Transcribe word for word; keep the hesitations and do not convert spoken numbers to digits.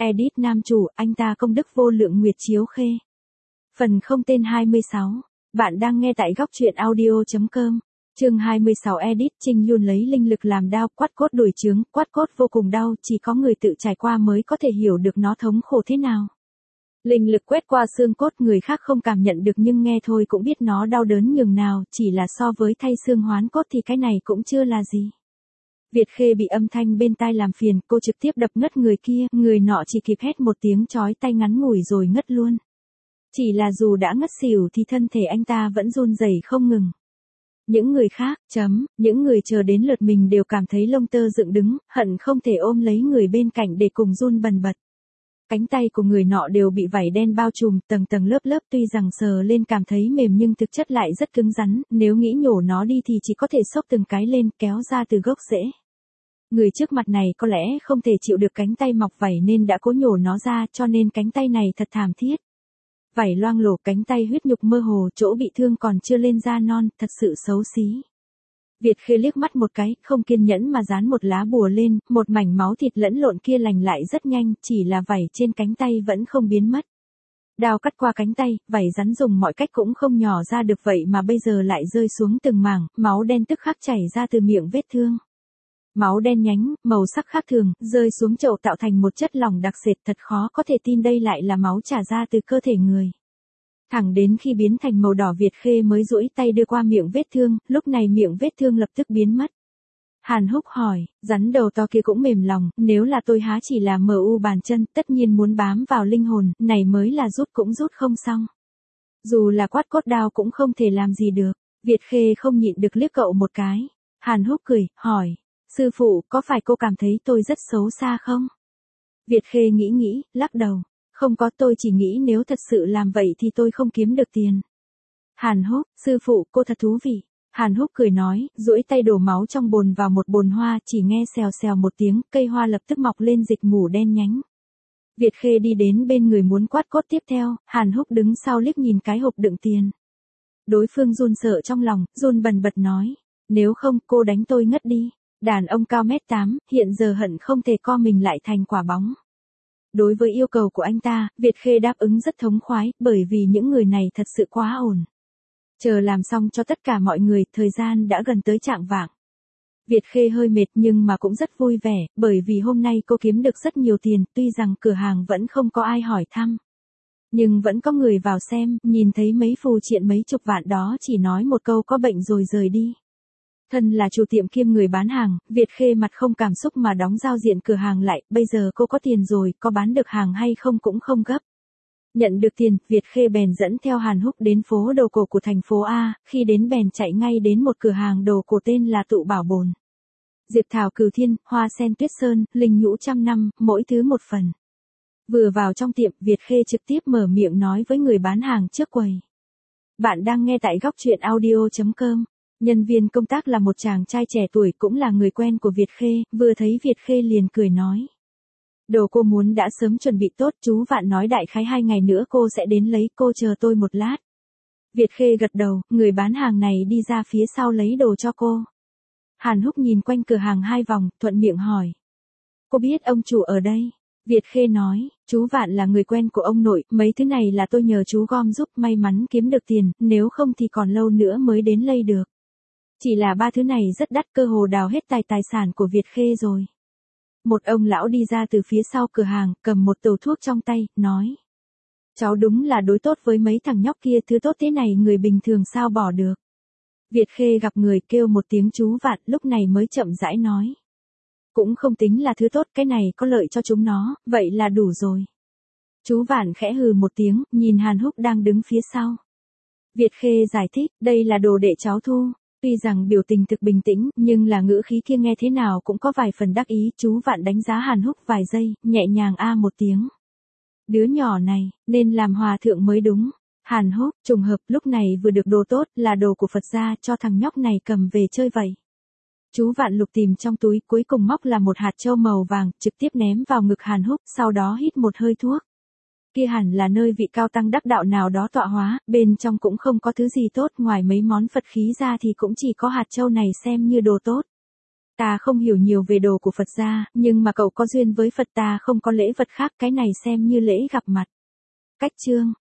Edit nam chủ, anh ta công đức vô lượng Nguyệt Chiếu Khê. Phần không tên hai mươi sáu. Bạn đang nghe tại góc truyện audio chấm com. Chương hai mươi sáu Edit Trinh Yun lấy linh lực làm đao, quát cốt đuổi chướng, quát cốt vô cùng đau, chỉ có người tự trải qua mới có thể hiểu được nó thống khổ thế nào. Linh lực quét qua xương cốt, người khác không cảm nhận được nhưng nghe thôi cũng biết nó đau đớn nhường nào, chỉ là so với thay xương hoán cốt thì cái này cũng chưa là gì. Việt Khê bị âm thanh bên tai làm phiền, cô trực tiếp đập ngất người kia, người nọ chỉ kịp hét một tiếng chói tai ngắn ngủi rồi ngất luôn. Chỉ là dù đã ngất xỉu thì thân thể anh ta vẫn run rẩy không ngừng. Những người khác, chấm, những người chờ đến lượt mình đều cảm thấy lông tơ dựng đứng, hận không thể ôm lấy người bên cạnh để cùng run bần bật. Cánh tay của người nọ đều bị vảy đen bao trùm, tầng tầng lớp lớp, tuy rằng sờ lên cảm thấy mềm nhưng thực chất lại rất cứng rắn, nếu nghĩ nhổ nó đi thì chỉ có thể xốc từng cái lên, kéo ra từ gốc rễ. Người trước mặt này có lẽ không thể chịu được cánh tay mọc vảy nên đã cố nhổ nó ra, cho nên cánh tay này thật thảm thiết. Vảy loang lổ, cánh tay huyết nhục mơ hồ, chỗ bị thương còn chưa lên da non, thật sự xấu xí. Việt Khê liếc mắt một cái, không kiên nhẫn mà dán một lá bùa lên, một mảnh máu thịt lẫn lộn kia lành lại rất nhanh, chỉ là vảy trên cánh tay vẫn không biến mất. Đao cắt qua cánh tay, vảy rắn dùng mọi cách cũng không nhỏ ra được vậy mà bây giờ lại rơi xuống từng mảng, máu đen tức khắc chảy ra từ miệng vết thương. Máu đen nhánh, màu sắc khác thường, rơi xuống chậu tạo thành một chất lỏng đặc sệt, thật khó có thể tin đây lại là máu trà ra từ cơ thể người. Thẳng đến khi biến thành màu đỏ Việt Khê mới duỗi tay đưa qua miệng vết thương, lúc này miệng vết thương lập tức biến mất. Hàn Húc hỏi, rắn đầu to kia cũng mềm lòng, nếu là tôi há chỉ là mờ u bàn chân, tất nhiên muốn bám vào linh hồn, này mới là rút cũng rút không xong. Dù là quát cốt đao cũng không thể làm gì được, Việt Khê không nhịn được liếc cậu một cái. Hàn Húc cười, hỏi, sư phụ, có phải cô cảm thấy tôi rất xấu xa không? Việt Khê nghĩ nghĩ, lắc đầu. Không có, tôi chỉ nghĩ nếu thật sự làm vậy thì tôi không kiếm được tiền. Hàn Húc, sư phụ, cô thật thú vị. Hàn Húc cười nói, duỗi tay đổ máu trong bồn vào một bồn hoa, chỉ nghe xèo xèo một tiếng, cây hoa lập tức mọc lên dịch mủ đen nhánh. Việt Khê đi đến bên người muốn quát cốt tiếp theo, Hàn Húc đứng sau liếc nhìn cái hộp đựng tiền. Đối phương run sợ trong lòng, run bần bật nói, nếu không cô đánh tôi ngất đi. Đàn ông cao mét tám, hiện giờ hận không thể co mình lại thành quả bóng. Đối với yêu cầu của anh ta, Việt Khê đáp ứng rất thống khoái, bởi vì những người này thật sự quá ổn. Chờ làm xong cho tất cả mọi người, thời gian đã gần tới chạng vạng. Việt Khê hơi mệt nhưng mà cũng rất vui vẻ, bởi vì hôm nay cô kiếm được rất nhiều tiền, tuy rằng cửa hàng vẫn không có ai hỏi thăm. Nhưng vẫn có người vào xem, nhìn thấy mấy phù triện mấy chục vạn đó chỉ nói một câu có bệnh rồi rời đi. Thân là chủ tiệm kiêm người bán hàng, Việt Khê mặt không cảm xúc mà đóng giao diện cửa hàng lại, bây giờ cô có tiền rồi, có bán được hàng hay không cũng không gấp. Nhận được tiền, Việt Khê bèn dẫn theo Hàn Húc đến phố đồ cổ của thành phố A, khi đến bèn chạy ngay đến một cửa hàng đồ cổ tên là Tụ Bảo Bồn. Diệp thảo cửu thiên, hoa sen tuyết sơn, linh nhũ trăm năm, mỗi thứ một phần. Vừa vào trong tiệm, Việt Khê trực tiếp mở miệng nói với người bán hàng trước quầy. Bạn đang nghe tại góc truyện audio chấm com. Nhân viên công tác là một chàng trai trẻ tuổi cũng là người quen của Việt Khê, vừa thấy Việt Khê liền cười nói. Đồ cô muốn đã sớm chuẩn bị tốt, chú Vạn nói đại khái hai ngày nữa cô sẽ đến lấy, cô chờ tôi một lát. Việt Khê gật đầu, người bán hàng này đi ra phía sau lấy đồ cho cô. Hàn Húc nhìn quanh cửa hàng hai vòng, thuận miệng hỏi. Cô biết ông chủ ở đây? Việt Khê nói, chú Vạn là người quen của ông nội, mấy thứ này là tôi nhờ chú gom giúp, may mắn kiếm được tiền, nếu không thì còn lâu nữa mới đến lây được. Chỉ là ba thứ này rất đắt, cơ hồ đào hết tài tài sản của Việt Khê rồi. Một ông lão đi ra từ phía sau cửa hàng, cầm một tàu thuốc trong tay, nói. Cháu đúng là đối tốt với mấy thằng nhóc kia, thứ tốt thế này người bình thường sao bỏ được. Việt Khê gặp người kêu một tiếng chú Vạn, lúc này mới chậm rãi nói. Cũng không tính là thứ tốt, cái này có lợi cho chúng nó, vậy là đủ rồi. Chú Vạn khẽ hừ một tiếng, nhìn Hàn Húc đang đứng phía sau. Việt Khê giải thích, đây là đồ đệ cháu thu. Tuy rằng biểu tình thực bình tĩnh, nhưng là ngữ khí kia nghe thế nào cũng có vài phần đắc ý, chú Vạn đánh giá Hàn Húc vài giây, nhẹ nhàng a một tiếng. Đứa nhỏ này, nên làm hòa thượng mới đúng. Hàn Húc, trùng hợp, lúc này vừa được đồ tốt, là đồ của Phật gia, cho thằng nhóc này cầm về chơi vậy. Chú Vạn lục tìm trong túi, cuối cùng móc là một hạt châu màu vàng, trực tiếp ném vào ngực Hàn Húc, sau đó hít một hơi thuốc. Kia hẳn là nơi vị cao tăng đắc đạo nào đó tọa hóa, bên trong cũng không có thứ gì tốt, ngoài mấy món Phật khí ra thì cũng chỉ có hạt châu này xem như đồ tốt. Ta không hiểu nhiều về đồ của Phật gia, nhưng mà cậu có duyên với Phật, ta không có lễ vật khác, cái này xem như lễ gặp mặt. Cách chương